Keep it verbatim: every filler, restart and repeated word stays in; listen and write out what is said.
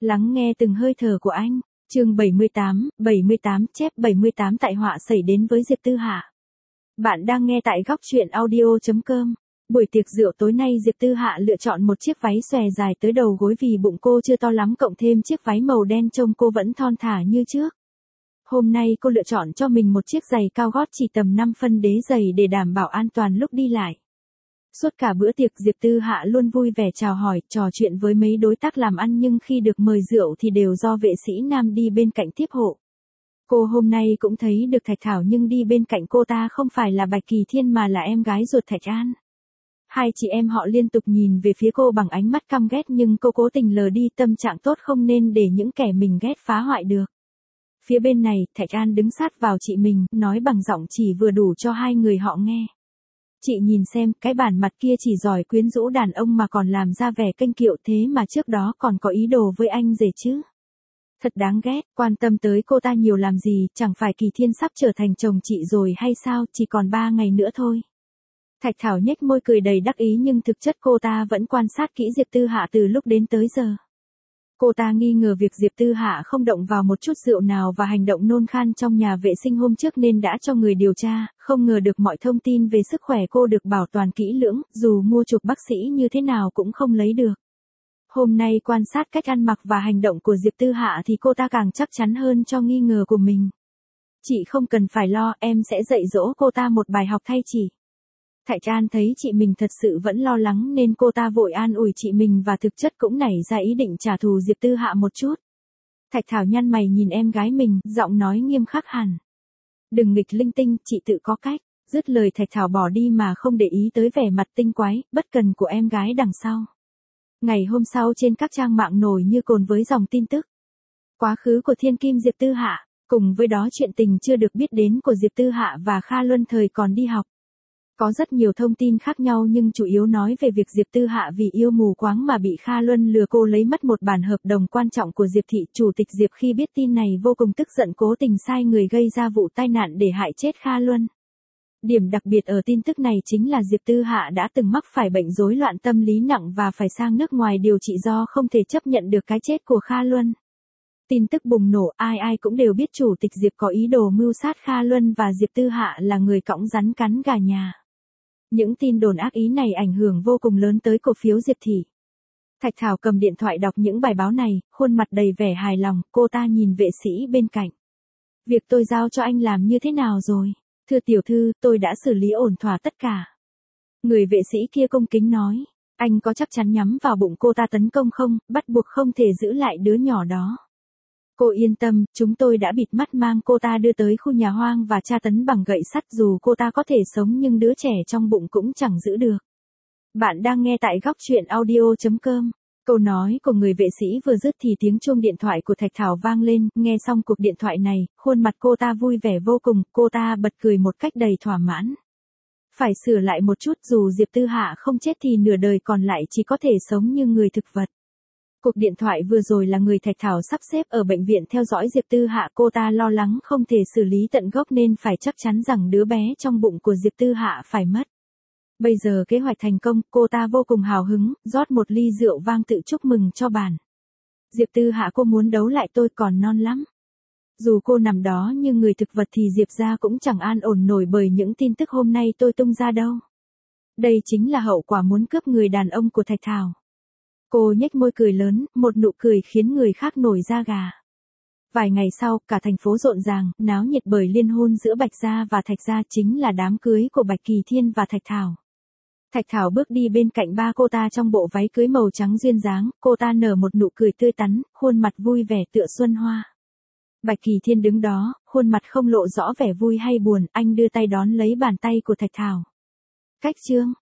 Lắng nghe từng hơi thở của anh. Chương bảy mươi tám, bảy mươi tám chép bảy mươi tám tại họa xảy đến với Diệp Tư Hạ. Bạn đang nghe tại góc truyện audio chấm com. Buổi tiệc rượu tối nay Diệp Tư Hạ lựa chọn một chiếc váy xòe dài tới đầu gối vì bụng cô chưa to lắm, cộng thêm chiếc váy màu đen trông cô vẫn thon thả như trước. Hôm nay cô lựa chọn cho mình một chiếc giày cao gót chỉ tầm năm phân đế giày để đảm bảo an toàn lúc đi lại. Suốt cả bữa tiệc Diệp Tư Hạ luôn vui vẻ chào hỏi, trò chuyện với mấy đối tác làm ăn, nhưng khi được mời rượu thì đều do vệ sĩ nam đi bên cạnh tiếp hộ. Cô hôm nay cũng thấy được Thạch Thảo, nhưng đi bên cạnh cô ta không phải là Bạch Kỳ Thiên mà là em gái ruột Thạch An. Hai chị em họ liên tục nhìn về phía cô bằng ánh mắt căm ghét, nhưng cô cố tình lờ đi, tâm trạng tốt không nên để những kẻ mình ghét phá hoại được. Phía bên này, Thạch An đứng sát vào chị mình, nói bằng giọng chỉ vừa đủ cho hai người họ nghe. Chị nhìn xem, cái bản mặt kia chỉ giỏi quyến rũ đàn ông mà còn làm ra vẻ kênh kiệu, thế mà trước đó còn có ý đồ với anh rể chứ. Thật đáng ghét, quan tâm tới cô ta nhiều làm gì, chẳng phải Kỳ Thiên sắp trở thành chồng chị rồi hay sao, chỉ còn ba ngày nữa thôi. Thạch Thảo nhếch môi cười đầy đắc ý, nhưng thực chất cô ta vẫn quan sát kỹ Diệp Tư Hạ từ lúc đến tới giờ. Cô ta nghi ngờ việc Diệp Tư Hạ không động vào một chút rượu nào và hành động nôn khan trong nhà vệ sinh hôm trước nên đã cho người điều tra, không ngờ được mọi thông tin về sức khỏe cô được bảo toàn kỹ lưỡng, dù mua chuộc bác sĩ như thế nào cũng không lấy được. Hôm nay quan sát cách ăn mặc và hành động của Diệp Tư Hạ thì cô ta càng chắc chắn hơn cho nghi ngờ của mình. Chị không cần phải lo, em sẽ dạy dỗ cô ta một bài học thay chị. Thạch An thấy chị mình thật sự vẫn lo lắng nên cô ta vội an ủi chị mình và thực chất cũng nảy ra ý định trả thù Diệp Tư Hạ một chút. Thạch Thảo nhăn mày nhìn em gái mình, giọng nói nghiêm khắc hẳn. Đừng nghịch linh tinh, chị tự có cách. Dứt lời Thạch Thảo bỏ đi mà không để ý tới vẻ mặt tinh quái, bất cần của em gái đằng sau. Ngày hôm sau trên các trang mạng nổi như cồn với dòng tin tức. Quá khứ của thiên kim Diệp Tư Hạ, cùng với đó chuyện tình chưa được biết đến của Diệp Tư Hạ và Kha Luân thời còn đi học. Có rất nhiều thông tin khác nhau nhưng chủ yếu nói về việc Diệp Tư Hạ vì yêu mù quáng mà bị Kha Luân lừa cô lấy mất một bản hợp đồng quan trọng của Diệp Thị. Chủ tịch Diệp khi biết tin này vô cùng tức giận, cố tình sai người gây ra vụ tai nạn để hại chết Kha Luân. Điểm đặc biệt ở tin tức này chính là Diệp Tư Hạ đã từng mắc phải bệnh rối loạn tâm lý nặng và phải sang nước ngoài điều trị do không thể chấp nhận được cái chết của Kha Luân. Tin tức bùng nổ, ai ai cũng đều biết chủ tịch Diệp có ý đồ mưu sát Kha Luân và Diệp Tư Hạ là người cõng rắn cắn gà nhà. Những tin đồn ác ý này ảnh hưởng vô cùng lớn tới cổ phiếu Diệp Thị. Thạch Thảo cầm điện thoại đọc những bài báo này, khuôn mặt đầy vẻ hài lòng, cô ta nhìn vệ sĩ bên cạnh. Việc tôi giao cho anh làm như thế nào rồi? Thưa tiểu thư, tôi đã xử lý ổn thỏa tất cả. Người vệ sĩ kia cung kính nói, anh có chắc chắn nhắm vào bụng cô ta tấn công không, bắt buộc không thể giữ lại đứa nhỏ đó. Cô yên tâm, chúng tôi đã bịt mắt mang cô ta đưa tới khu nhà hoang và tra tấn bằng gậy sắt, dù cô ta có thể sống nhưng đứa trẻ trong bụng cũng chẳng giữ được. Bạn đang nghe tại góc truyện audio chấm com. Câu nói của người vệ sĩ vừa dứt thì tiếng chuông điện thoại của Thạch Thảo vang lên, nghe xong cuộc điện thoại này, khuôn mặt cô ta vui vẻ vô cùng, cô ta bật cười một cách đầy thỏa mãn. Phải sửa lại một chút, dù Diệp Tư Hạ không chết thì nửa đời còn lại chỉ có thể sống như người thực vật. Cuộc điện thoại vừa rồi là người Thạch Thảo sắp xếp ở bệnh viện theo dõi Diệp Tư Hạ, cô ta lo lắng không thể xử lý tận gốc nên phải chắc chắn rằng đứa bé trong bụng của Diệp Tư Hạ phải mất. Bây giờ kế hoạch thành công, cô ta vô cùng hào hứng, rót một ly rượu vang tự chúc mừng cho bản. Diệp Tư Hạ, cô muốn đấu lại tôi còn non lắm. Dù cô nằm đó như người thực vật thì Diệp gia cũng chẳng an ổn nổi bởi những tin tức hôm nay tôi tung ra đâu. Đây chính là hậu quả muốn cướp người đàn ông của Thạch Thảo. Cô nhếch môi cười lớn, một nụ cười khiến người khác nổi da gà. Vài ngày sau, cả thành phố rộn ràng, náo nhiệt bởi liên hôn giữa Bạch gia và Thạch gia, chính là đám cưới của Bạch Kỳ Thiên và Thạch Thảo. Thạch Thảo bước đi bên cạnh ba cô ta trong bộ váy cưới màu trắng duyên dáng, cô ta nở một nụ cười tươi tắn, khuôn mặt vui vẻ tựa xuân hoa. Bạch Kỳ Thiên đứng đó, khuôn mặt không lộ rõ vẻ vui hay buồn, anh đưa tay đón lấy bàn tay của Thạch Thảo. Cách chương